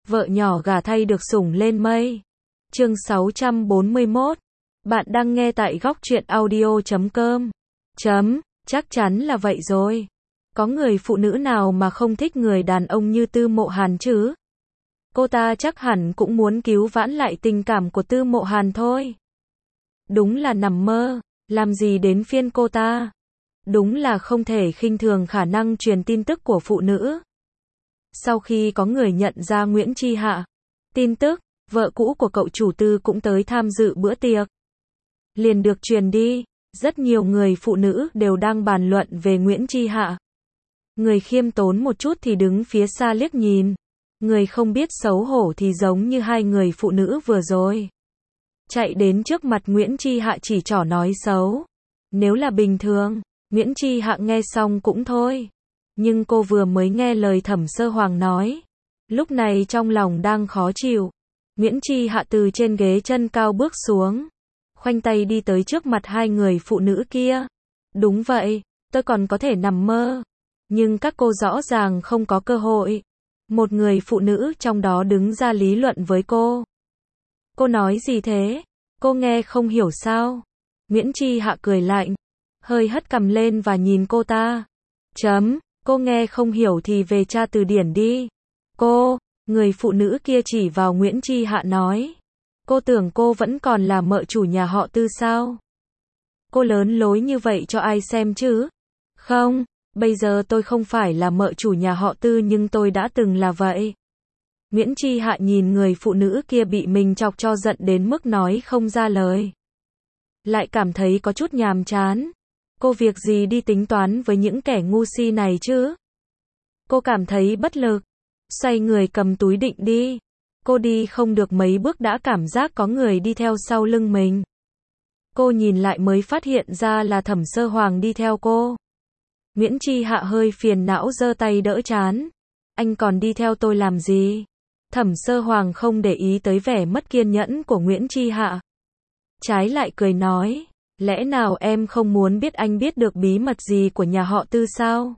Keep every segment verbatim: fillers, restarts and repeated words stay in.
vợ nhỏ gả thay được sủng lên mây. Chương sáu trăm bốn mươi mốt. Bạn đang nghe tại góc truyện audio chấm com. Chấm, chắc chắn là vậy rồi. Có người phụ nữ nào mà không thích người đàn ông như Tư Mộ Hàn chứ? Cô ta chắc hẳn cũng muốn cứu vãn lại tình cảm của Tư Mộ Hàn thôi. Đúng là nằm mơ, làm gì đến phiên cô ta. Đúng là không thể khinh thường khả năng truyền tin tức của phụ nữ. Sau khi có người nhận ra Nguyễn Chi Hạ, tin tức, vợ cũ của cậu chủ Tư cũng tới tham dự bữa tiệc. Liền được truyền đi, rất nhiều người phụ nữ đều đang bàn luận về Nguyễn Chi Hạ. Người khiêm tốn một chút thì đứng phía xa liếc nhìn. Người không biết xấu hổ thì giống như hai người phụ nữ vừa rồi. Chạy đến trước mặt Nguyễn Chi Hạ chỉ trỏ nói xấu. Nếu là bình thường, Nguyễn Chi Hạ nghe xong cũng thôi. Nhưng cô vừa mới nghe lời Thẩm Sơ Hoàng nói. Lúc này trong lòng đang khó chịu. Nguyễn Chi Hạ từ trên ghế chân cao bước xuống. Khoanh tay đi tới trước mặt hai người phụ nữ kia. Đúng vậy, tôi còn có thể nằm mơ. Nhưng các cô rõ ràng không có cơ hội. Một người phụ nữ trong đó đứng ra lý luận với cô. Cô nói gì thế? Cô nghe không hiểu sao? Nguyễn Chi Hạ cười lạnh. Hơi hất cằm lên và nhìn cô ta. Chấm, cô nghe không hiểu thì về tra từ điển đi. Cô, người phụ nữ kia chỉ vào Nguyễn Chi Hạ nói. Cô tưởng cô vẫn còn là mợ chủ nhà họ Tư sao? Cô lớn lối như vậy cho ai xem chứ? Không, bây giờ tôi không phải là mợ chủ nhà họ Tư nhưng tôi đã từng là vậy. Nguyễn Chi Hạ nhìn người phụ nữ kia bị mình chọc cho giận đến mức nói không ra lời. Lại cảm thấy có chút nhàm chán. Cô việc gì đi tính toán với những kẻ ngu si này chứ? Cô cảm thấy bất lực. Xoay người cầm túi định đi. Cô đi không được mấy bước đã cảm giác có người đi theo sau lưng mình. Cô nhìn lại mới phát hiện ra là Thẩm Sơ Hoàng đi theo cô. Nguyễn Chi Hạ hơi phiền não giơ tay đỡ trán. Anh còn đi theo tôi làm gì? Thẩm Sơ Hoàng không để ý tới vẻ mất kiên nhẫn của Nguyễn Chi Hạ. Trái lại cười nói, lẽ nào em không muốn biết anh biết được bí mật gì của nhà họ Tư sao?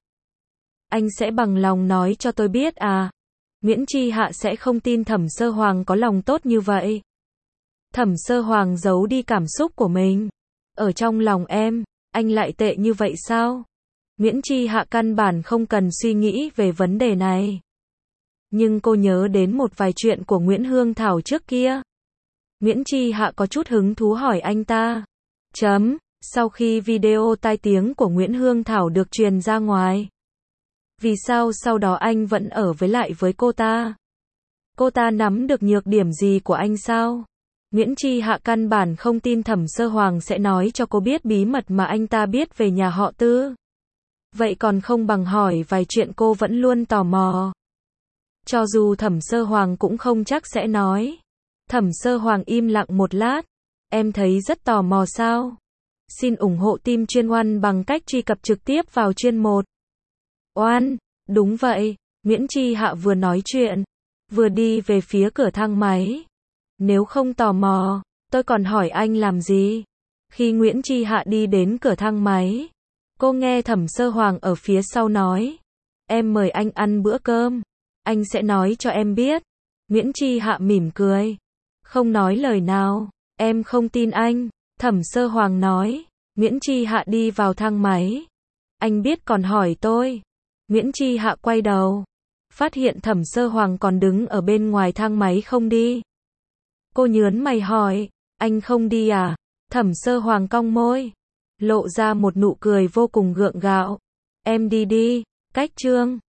Anh sẽ bằng lòng nói cho tôi biết à? Nguyễn Chi Hạ sẽ không tin Thẩm Sơ Hoàng có lòng tốt như vậy. Thẩm Sơ Hoàng giấu đi cảm xúc của mình. Ở trong lòng em, anh lại tệ như vậy sao? Nguyễn Chi Hạ căn bản không cần suy nghĩ về vấn đề này. Nhưng cô nhớ đến một vài chuyện của Nguyễn Hương Thảo trước kia. Nguyễn Chi Hạ có chút hứng thú hỏi anh ta. Chấm, sau khi video tai tiếng của Nguyễn Hương Thảo được truyền ra ngoài. Vì sao sau đó anh vẫn ở với lại với cô ta? Cô ta nắm được nhược điểm gì của anh sao? Nguyễn Chi Hạ căn bản không tin Thẩm Sơ Hoàng sẽ nói cho cô biết bí mật mà anh ta biết về nhà họ Tư. Vậy còn không bằng hỏi vài chuyện cô vẫn luôn tò mò. Cho dù Thẩm Sơ Hoàng cũng không chắc sẽ nói. Thẩm Sơ Hoàng im lặng một lát. Em thấy rất tò mò sao? Xin ủng hộ team chuyên oan bằng cách truy cập trực tiếp vào chuyên một. Oan, đúng vậy. Nguyễn Chi Hạ vừa nói chuyện, vừa đi về phía cửa thang máy. Nếu không tò mò, tôi còn hỏi anh làm gì? Khi Nguyễn Chi Hạ đi đến cửa thang máy, cô nghe Thẩm Sơ Hoàng ở phía sau nói. Em mời anh ăn bữa cơm. Anh sẽ nói cho em biết. Nguyễn Chi Hạ mỉm cười. Không nói lời nào. Em không tin anh. Thẩm Sơ Hoàng nói. Nguyễn Chi Hạ đi vào thang máy. Anh biết còn hỏi tôi. Nguyễn Chi Hạ quay đầu. Phát hiện Thẩm Sơ Hoàng còn đứng ở bên ngoài thang máy không đi. Cô nhớn mày hỏi. Anh không đi à? Thẩm Sơ Hoàng cong môi. Lộ ra một nụ cười vô cùng gượng gạo. Em đi đi. Cách chương.